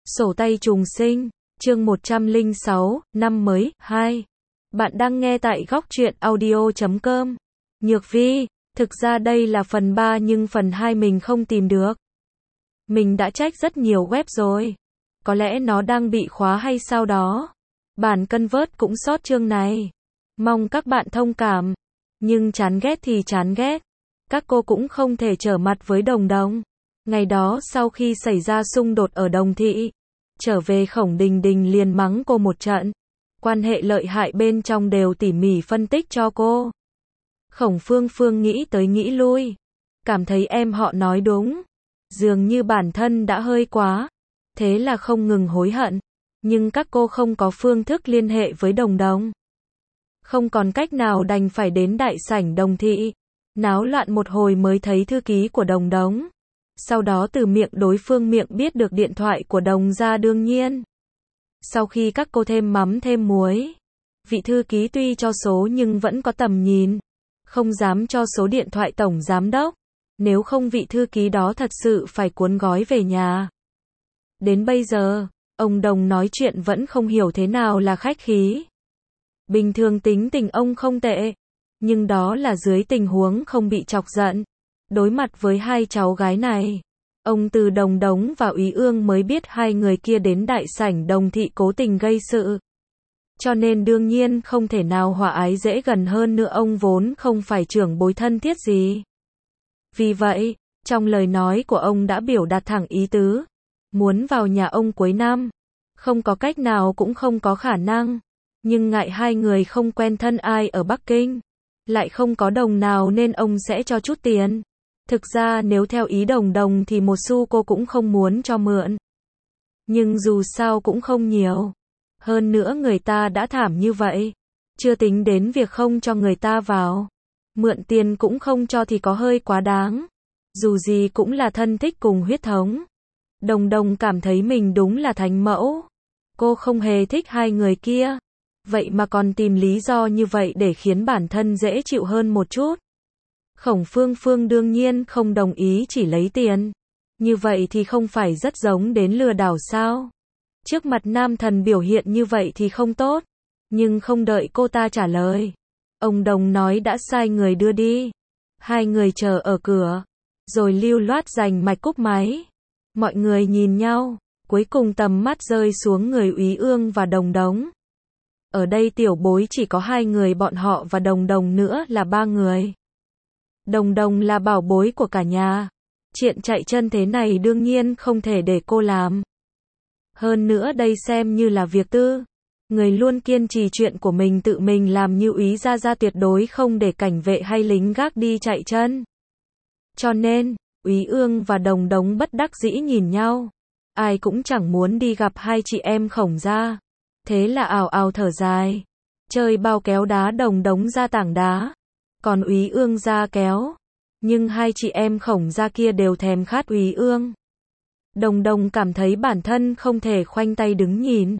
Sổ tay trùng sinh, chương 106, năm mới, 2. Bạn đang nghe tại góc truyện audio.com. Nhược Vi, thực ra đây là phần 3 nhưng phần 2 mình không tìm được. Mình đã check rất nhiều web rồi. Có lẽ nó đang bị khóa hay sao đó. Bản Convert cũng sót chương này. Mong các bạn thông cảm. Nhưng chán ghét thì chán ghét. Các cô cũng không thể trở mặt với Đồng Đồng. Ngày đó sau khi xảy ra xung đột ở Đồng Thị, trở về Khổng Đình Đình liền mắng cô một trận. Quan hệ lợi hại bên trong đều tỉ mỉ phân tích cho cô. Khổng Phương Phương nghĩ tới nghĩ lui. Cảm thấy em họ nói đúng. Dường như bản thân đã hơi quá. Thế là không ngừng hối hận. Nhưng các cô không có phương thức liên hệ với Đồng Đồng. Không còn cách nào đành phải đến đại sảnh Đồng Thị. Náo loạn một hồi mới thấy thư ký của Đồng Đống. Sau đó từ miệng đối phương miệng biết được điện thoại của Đồng gia đương nhiên. Sau khi các cô thêm mắm thêm muối. Vị thư ký tuy cho số nhưng vẫn có tầm nhìn. Không dám cho số điện thoại tổng giám đốc. Nếu không vị thư ký đó thật sự phải cuốn gói về nhà. Đến bây giờ, ông Đồng nói chuyện vẫn không hiểu thế nào là khách khí. Bình thường tính tình ông không tệ. Nhưng đó là dưới tình huống không bị chọc giận. Đối mặt với hai cháu gái này, ông từ Đồng Đống và Úy Ương mới biết hai người kia đến đại sảnh Đồng Thị cố tình gây sự. Cho nên đương nhiên không thể nào hòa ái dễ gần hơn nữa, ông vốn không phải trưởng bối thân thiết gì. Vì vậy, trong lời nói của ông đã biểu đạt thẳng ý tứ. Muốn vào nhà ông cuối năm. Không có cách nào cũng không có khả năng. Nhưng ngại hai người không quen thân ai ở Bắc Kinh. Lại không có đồng nào nên ông sẽ cho chút tiền. Thực ra nếu theo ý Đồng Đồng thì một xu cô cũng không muốn cho mượn. Nhưng dù sao cũng không nhiều. Hơn nữa người ta đã thảm như vậy. Chưa tính đến việc không cho người ta vào. Mượn tiền cũng không cho thì có hơi quá đáng. Dù gì cũng là thân thích cùng huyết thống. Đồng Đồng cảm thấy mình đúng là thánh mẫu. Cô không hề thích hai người kia. Vậy mà còn tìm lý do như vậy để khiến bản thân dễ chịu hơn một chút. Khổng Phương Phương đương nhiên không đồng ý chỉ lấy tiền. Như vậy thì không phải rất giống đến lừa đảo sao? Trước mặt nam thần biểu hiện như vậy thì không tốt. Nhưng không đợi cô ta trả lời. Ông Đồng nói đã sai người đưa đi. Hai người chờ ở cửa. Rồi lưu loát giành mạch cúp máy. Mọi người nhìn nhau. Cuối cùng tầm mắt rơi xuống người Úy Ương và Đồng Đống. Ở đây tiểu bối chỉ có hai người bọn họ và Đồng Đồng nữa là ba người. Đồng Đồng là bảo bối của cả nhà. Chuyện chạy chân thế này đương nhiên không thể để cô làm. Hơn nữa đây xem như là việc tư. Người luôn kiên trì chuyện của mình tự mình làm như Úy Gia tuyệt đối không để cảnh vệ hay lính gác đi chạy chân. Cho nên, Úy Ương và Đồng Đống bất đắc dĩ nhìn nhau. Ai cũng chẳng muốn đi gặp hai chị em Khổng gia. Thế là ào ào thở dài. Chơi bao kéo đá Đồng Đống ra tảng đá. Còn Úy Ương ra kéo. Nhưng hai chị em Khổng gia kia đều thèm khát Úy Ương. Đồng Đồng cảm thấy bản thân không thể khoanh tay đứng nhìn.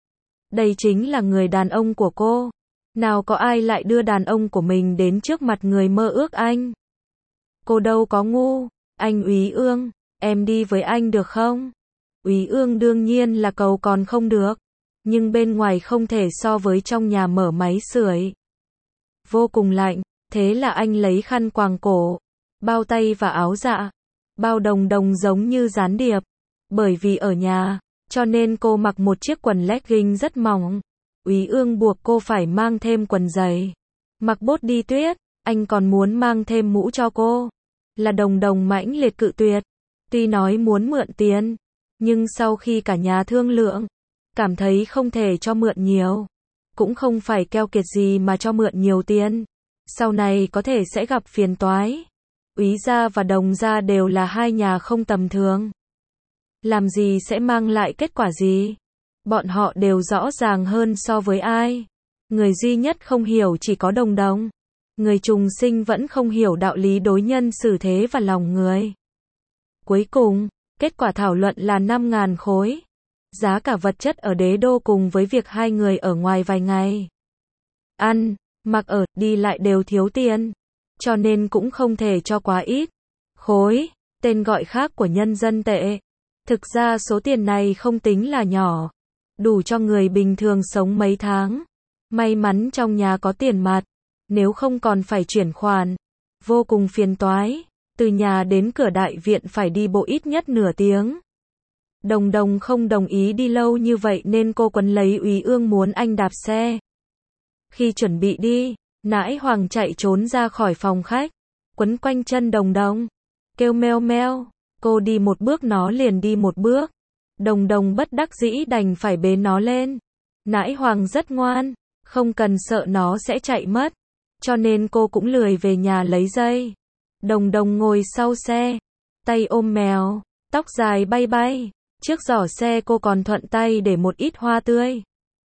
Đây chính là người đàn ông của cô. Nào có ai lại đưa đàn ông của mình đến trước mặt người mơ ước anh. Cô đâu có ngu. Anh Úy Ương, em đi với anh được không? Úy Ương đương nhiên là cầu còn không được. Nhưng bên ngoài không thể so với trong nhà mở máy sưởi. Vô cùng lạnh, thế là anh lấy khăn quàng cổ, bao tay và áo dạ. Bao Đồng Đồng giống như gián điệp. Bởi vì ở nhà, cho nên cô mặc một chiếc quần legging rất mỏng. Úy Ương buộc cô phải mang thêm quần giày. Mặc bốt đi tuyết, anh còn muốn mang thêm mũ cho cô. Là Đồng Đồng mãnh liệt cự tuyệt. Tuy nói muốn mượn tiền, nhưng sau khi cả nhà thương lượng, cảm thấy không thể cho mượn nhiều. Cũng không phải keo kiệt gì mà cho mượn nhiều tiền. Sau này có thể sẽ gặp phiền toái. Úy gia và Đồng gia đều là hai nhà không tầm thường. Làm gì sẽ mang lại kết quả gì? Bọn họ đều rõ ràng hơn so với ai. Người duy nhất không hiểu chỉ có Đồng Đồng. Người trùng sinh vẫn không hiểu đạo lý đối nhân xử thế và lòng người. Cuối cùng, kết quả thảo luận là 5.000 khối. Giá cả vật chất ở Đế Đô cùng với việc hai người ở ngoài vài ngày. Ăn, mặc ở, đi lại đều thiếu tiền. Cho nên cũng không thể cho quá ít. Khối, tên gọi khác của nhân dân tệ. Thực ra số tiền này không tính là nhỏ, đủ cho người bình thường sống mấy tháng. May mắn trong nhà có tiền mặt, nếu không còn phải chuyển khoản. Vô cùng phiền toái, từ nhà đến cửa đại viện phải đi bộ ít nhất nửa tiếng. Đồng Đồng không đồng ý đi lâu như vậy nên cô quấn lấy Úy Ương muốn anh đạp xe. Khi chuẩn bị đi, Nãi Hoàng chạy trốn ra khỏi phòng khách, quấn quanh chân Đồng Đồng, kêu meo meo, cô đi một bước nó liền đi một bước. Đồng Đồng bất đắc dĩ đành phải bế nó lên. Nãi Hoàng rất ngoan, không cần sợ nó sẽ chạy mất, cho nên cô cũng lười về nhà lấy dây. Đồng Đồng ngồi sau xe, tay ôm mèo, tóc dài bay bay, trước giỏ xe cô còn thuận tay để một ít hoa tươi.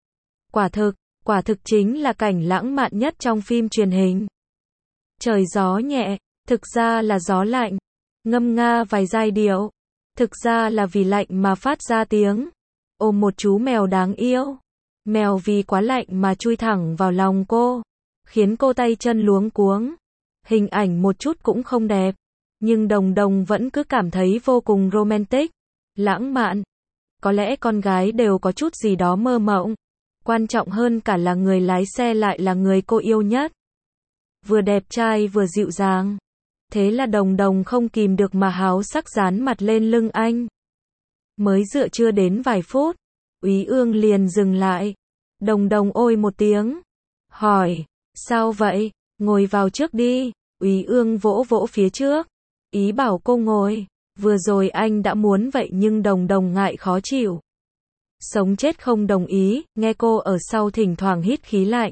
Quả thực chính là cảnh lãng mạn nhất trong phim truyền hình. Trời gió nhẹ, thực ra là gió lạnh, ngâm nga vài giai điệu, thực ra là vì lạnh mà phát ra tiếng. Ôm một chú mèo đáng yêu, mèo vì quá lạnh mà chui thẳng vào lòng cô, khiến cô tay chân luống cuống. Hình ảnh một chút cũng không đẹp, nhưng Đồng Đồng vẫn cứ cảm thấy vô cùng romantic, lãng mạn. Có lẽ con gái đều có chút gì đó mơ mộng, quan trọng hơn cả là người lái xe lại là người cô yêu nhất. Vừa đẹp trai vừa dịu dàng. Thế là Đồng Đồng không kìm được mà háo sắc dán mặt lên lưng anh. Mới dựa chưa đến vài phút, Úy Ương liền dừng lại. Đồng Đồng ôi một tiếng, hỏi, sao vậy, ngồi vào trước đi. Úy Ương vỗ vỗ phía trước, ý bảo cô ngồi. Vừa rồi anh đã muốn vậy nhưng Đồng Đồng ngại khó chịu. Sống chết không đồng ý, nghe cô ở sau thỉnh thoảng hít khí lạnh.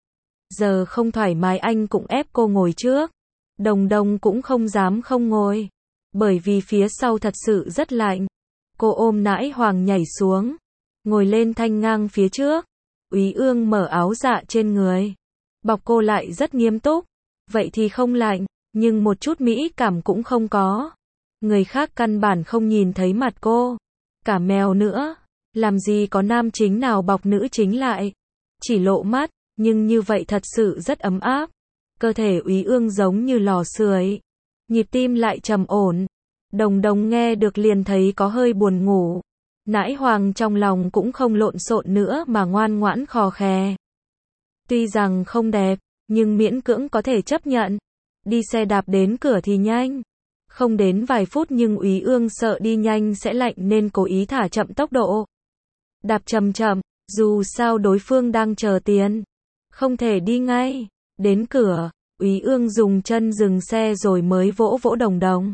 Giờ không thoải mái anh cũng ép cô ngồi trước. Đồng Đồng cũng không dám không ngồi, bởi vì phía sau thật sự rất lạnh. Cô ôm Nãi Hoàng nhảy xuống, ngồi lên thanh ngang phía trước. Úy Ương mở áo dạ trên người, bọc cô lại rất nghiêm túc. Vậy thì không lạnh, nhưng một chút mỹ cảm cũng không có. Người khác căn bản không nhìn thấy mặt cô, cả mèo nữa. Làm gì có nam chính nào bọc nữ chính lại, chỉ lộ mắt, nhưng như vậy thật sự rất ấm áp. Cơ thể Úy Ương giống như lò sưởi, nhịp tim lại trầm ổn. Đồng Đồng nghe được liền thấy có hơi buồn ngủ. Nãi Hoàng trong lòng cũng không lộn xộn nữa mà ngoan ngoãn khò khè. Tuy rằng không đẹp, nhưng miễn cưỡng có thể chấp nhận. Đi xe đạp đến cửa thì nhanh, không đến vài phút nhưng Úy Ương sợ đi nhanh sẽ lạnh nên cố ý thả chậm tốc độ. Đạp chậm chậm, dù sao đối phương đang chờ tiền, không thể đi ngay. Đến cửa, Úy Ương dùng chân dừng xe rồi mới vỗ vỗ Đồng Đồng,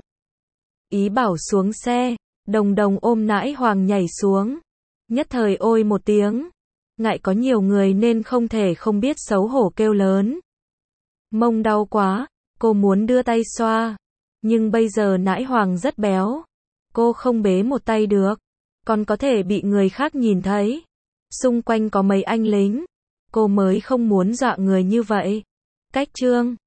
ý bảo xuống xe. Đồng Đồng ôm Nãi Hoàng nhảy xuống, nhất thời ôi một tiếng. Ngại có nhiều người nên không thể không biết xấu hổ kêu lớn. Mông đau quá, cô muốn đưa tay xoa, nhưng bây giờ Nãi Hoàng rất béo, cô không bế một tay được, còn có thể bị người khác nhìn thấy. Xung quanh có mấy anh lính, cô mới không muốn dọa người như vậy. Cách chương